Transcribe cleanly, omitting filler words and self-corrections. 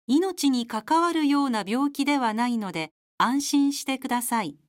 命に関わるような病気ではないので安心してください。